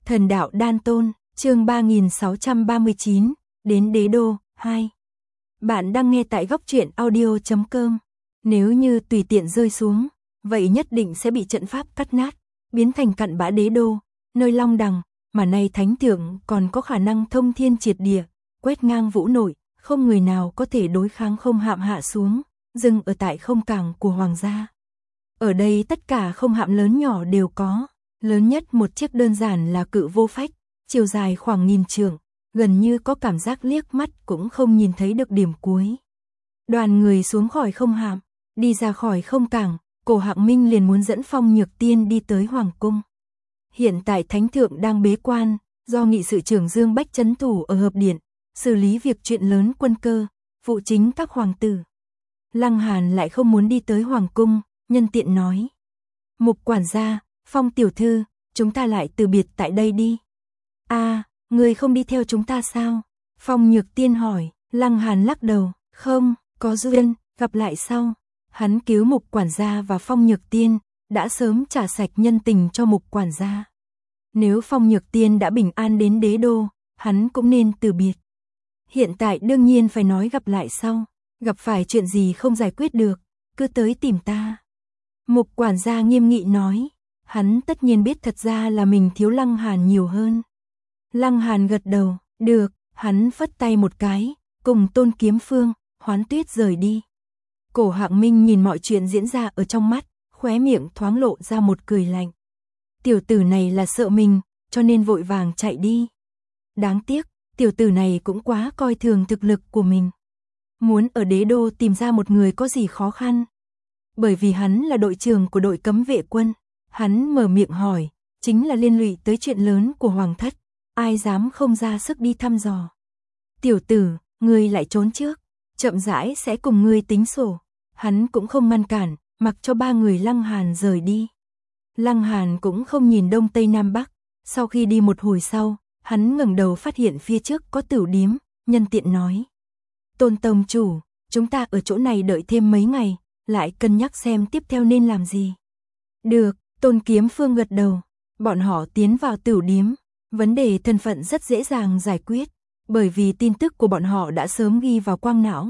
Thần đạo đan tôn, chương 3639, đến đế đô, 2. Bạn đang nghe tại góc truyện audio.com. Nếu như tùy tiện rơi xuống, vậy nhất định sẽ bị trận pháp cắt nát, biến thành cặn bã đế đô, nơi long đằng, mà nay thánh thượng còn có khả năng thông thiên triệt địa, quét ngang vũ nội, không người nào có thể đối kháng không hạm hạ xuống, dừng ở tại không cảng của hoàng gia. Ở đây tất cả không hạm lớn nhỏ đều có, lớn nhất một chiếc đơn giản là cự vô phách, chiều dài khoảng 1000 trượng, gần như có cảm giác liếc mắt cũng không nhìn thấy được điểm cuối. Đoàn người xuống khỏi không hạm, đi ra khỏi không cảng, Cổ Hạng Minh liền muốn dẫn Phong Nhược Tiên đi tới hoàng cung. Hiện tại thánh thượng đang bế quan, do nghị sự trưởng Dương Bách trấn thủ ở hợp điện, xử lý việc chuyện lớn quân cơ, phụ chính các hoàng tử. Lăng Hàn lại không muốn đi tới hoàng cung, nhân tiện nói: "Mục quản gia, Phong tiểu thư, chúng ta lại từ biệt tại đây đi." Người không đi theo chúng ta sao?" Phong Nhược Tiên hỏi. Lăng Hàn lắc đầu: "Không, có duyên, gặp lại sau." Hắn cứu Mục quản gia và Phong Nhược Tiên, đã sớm trả sạch nhân tình cho Mục quản gia. Nếu Phong Nhược Tiên đã bình an đến đế đô, hắn cũng nên từ biệt. Hiện tại đương nhiên phải nói gặp lại sau, gặp phải chuyện gì không giải quyết được, cứ tới tìm ta. Mục quản gia nghiêm nghị nói. Hắn tất nhiên biết thật ra là mình thiếu Lăng Hàn nhiều hơn. Lăng Hàn gật đầu, được, hắn phất tay một cái, cùng Tôn Kiếm Phương, Hoán Tuyết rời đi. Cổ Hạng Minh nhìn mọi chuyện diễn ra ở trong mắt, khóe miệng thoáng lộ ra một cười lạnh. Tiểu tử này là sợ mình, cho nên vội vàng chạy đi. Đáng tiếc, tiểu tử này cũng quá coi thường thực lực của mình. Muốn ở đế đô tìm ra một người có gì khó khăn. Bởi vì hắn là đội trưởng của đội cấm vệ quân. Hắn mở miệng hỏi, chính là liên lụy tới chuyện lớn của hoàng thất, ai dám không ra sức đi thăm dò. Tiểu tử, ngươi lại trốn trước, chậm rãi sẽ cùng ngươi tính sổ. Hắn cũng không ngăn cản, mặc cho ba người Lăng Hàn rời đi. Lăng Hàn cũng không nhìn đông tây nam bắc, sau khi đi một hồi sau, hắn ngẩng đầu phát hiện phía trước có tửu điếm, nhân tiện nói: "Tôn tông chủ, chúng ta ở chỗ này đợi thêm mấy ngày, lại cân nhắc xem tiếp theo nên làm gì." "Được." Tôn Kiếm Phương gật đầu. Bọn họ tiến vào tửu điếm, vấn đề thân phận rất dễ dàng giải quyết, bởi vì tin tức của bọn họ đã sớm ghi vào quang não.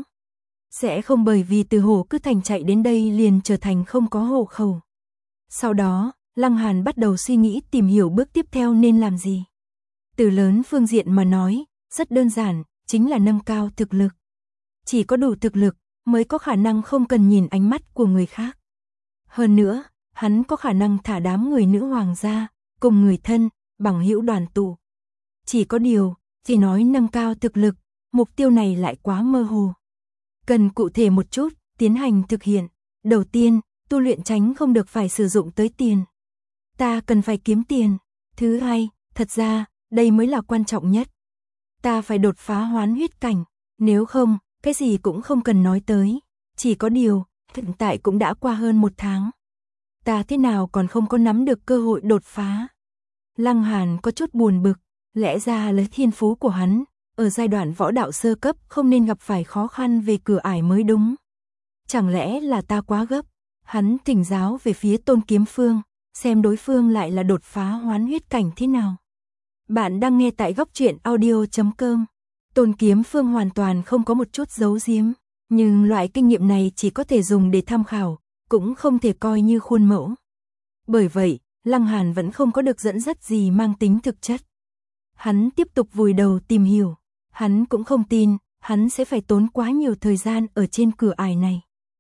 Sẽ không bởi vì từ Hồ Cư Thành chạy đến đây liền trở thành không có hộ khẩu. Sau đó, Lăng Hàn bắt đầu suy nghĩ tìm hiểu bước tiếp theo nên làm gì. Từ lớn phương diện mà nói, rất đơn giản, chính là nâng cao thực lực. Chỉ có đủ thực lực mới có khả năng không cần nhìn ánh mắt của người khác. Hơn nữa, hắn có khả năng thả đám người nữ hoàng gia, cùng người thân, bằng hữu đoàn tụ. Chỉ có điều, chỉ nói nâng cao thực lực, mục tiêu này lại quá mơ hồ. Cần cụ thể một chút, tiến hành thực hiện. Đầu tiên, tu luyện tránh không được phải sử dụng tới tiền. Ta cần phải kiếm tiền. Thứ hai, thật ra, đây mới là quan trọng nhất. Ta phải đột phá hoán huyết cảnh, nếu không, cái gì cũng không cần nói tới. Chỉ có điều, hiện tại cũng đã qua hơn 1 tháng. Ta thế nào còn không có nắm được cơ hội đột phá. Lăng Hàn có chút buồn bực, lẽ ra lấy thiên phú của hắn, ở giai đoạn võ đạo sơ cấp không nên gặp phải khó khăn về cửa ải mới đúng. Chẳng lẽ là ta quá gấp? Hắn thỉnh giáo về phía Tôn Kiếm Phương, xem đối phương lại là đột phá hoán huyết cảnh thế nào. Bạn đang nghe tại góc truyện audio.com. Tôn Kiếm Phương hoàn toàn không có một chút giấu giếm, nhưng loại kinh nghiệm này chỉ có thể dùng để tham khảo, cũng không thể coi như khuôn mẫu. Bởi vậy, Lăng Hàn vẫn không có được dẫn dắt gì mang tính thực chất. Hắn tiếp tục vùi đầu tìm hiểu, hắn cũng không tin, hắn sẽ phải tốn quá nhiều thời gian ở trên cửa ải này.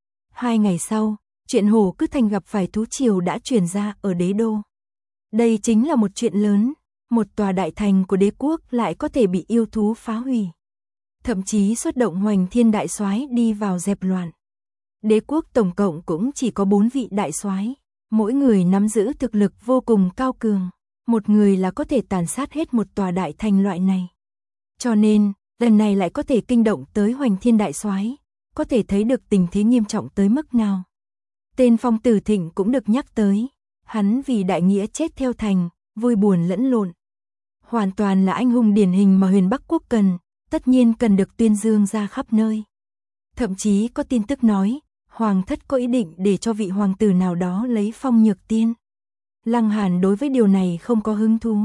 2 ngày sau, chuyện Hồ Cư Thành gặp phải thú triều đã truyền ra ở đế đô. Đây chính là một chuyện lớn, một tòa đại thành của đế quốc lại có thể bị yêu thú phá hủy. Thậm chí xuất động Hoành Thiên đại soái đi vào dẹp loạn. Đế quốc tổng cộng cũng chỉ có 4 vị đại soái, mỗi người nắm giữ thực lực vô cùng cao cường, một người là có thể tàn sát hết một tòa đại thành loại này. Cho nên, lần này lại có thể kinh động tới Hoành Thiên đại soái, có thể thấy được tình thế nghiêm trọng tới mức nào. Tên Phong Tử Thịnh cũng được nhắc tới, hắn vì đại nghĩa chết theo thành, vui buồn lẫn lộn. Hoàn toàn là anh hùng điển hình mà Huyền Bắc quốc cần, tất nhiên cần được tuyên dương ra khắp nơi. Thậm chí có tin tức nói, hoàng thất có ý định để cho vị hoàng tử nào đó lấy Phong Nhược Tiên. Lăng Hàn đối với điều này không có hứng thú.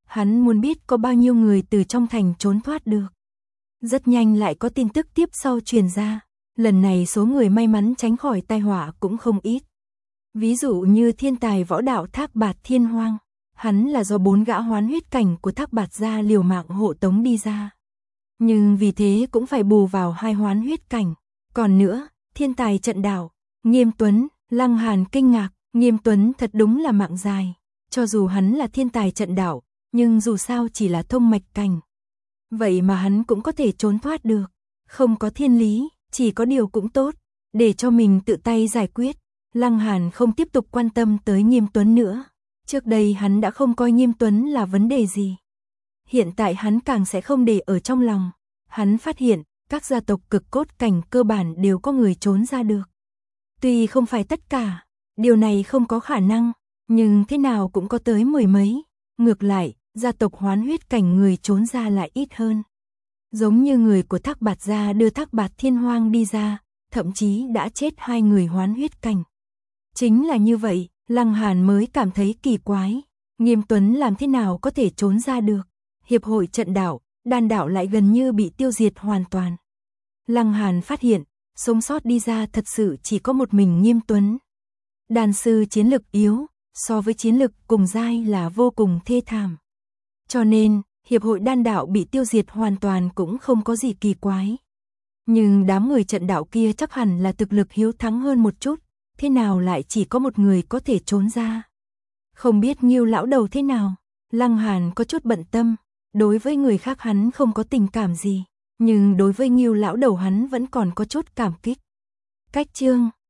Hắn muốn biết có bao nhiêu người từ trong thành trốn thoát được. Rất nhanh lại có tin tức tiếp sau truyền ra. Lần này số người may mắn tránh khỏi tai họa cũng không ít. Ví dụ như thiên tài võ đạo Thác Bạt Thiên Hoang. Hắn là do 4 gã hoán huyết cảnh của Thác Bạt gia liều mạng hộ tống đi ra. Nhưng vì thế cũng phải bù vào 2 hoán huyết cảnh. Còn nữa, thiên tài trận đạo, Nghiêm Tuấn, Lăng Hàn kinh ngạc, Nghiêm Tuấn thật đúng là mạng dài. Cho dù hắn là thiên tài trận đạo, nhưng dù sao chỉ là thông mạch cảnh. Vậy mà hắn cũng có thể trốn thoát được. Không có thiên lý, chỉ có điều cũng tốt, để cho mình tự tay giải quyết. Lăng Hàn không tiếp tục quan tâm tới Nghiêm Tuấn nữa. Trước đây hắn đã không coi Nghiêm Tuấn là vấn đề gì. Hiện tại hắn càng sẽ không để ở trong lòng. Hắn phát hiện, các gia tộc cực cốt cảnh cơ bản đều có người trốn ra được. Tuy không phải tất cả, điều này không có khả năng, nhưng thế nào cũng có tới 10 mấy. Ngược lại, gia tộc hoán huyết cảnh người trốn ra lại ít hơn. Giống như người của Thác Bạt gia đưa Thác Bạt Thiên Hoang đi ra, thậm chí đã chết 2 người hoán huyết cảnh. Chính là như vậy, Lăng Hàn mới cảm thấy kỳ quái. Nghiêm Tuấn làm thế nào có thể trốn ra được? Hiệp hội trận đạo, đan đạo lại gần như bị tiêu diệt hoàn toàn. Lăng Hàn phát hiện, sống sót đi ra thật sự chỉ có một mình Nghiêm Tuấn. Đan sư chiến lực yếu, so với chiến lực cùng giai là vô cùng thê thảm. Cho nên, hiệp hội đan đạo bị tiêu diệt hoàn toàn cũng không có gì kỳ quái. Nhưng đám người trận đạo kia chắc hẳn là thực lực hiếu thắng hơn một chút, thế nào lại chỉ có một người có thể trốn ra? Không biết Ngưu lão đầu thế nào? Lăng Hàn có chút bận tâm, đối với người khác hắn không có tình cảm gì, nhưng đối với Ngưu lão đầu hắn vẫn còn có chút cảm kích. Cách chương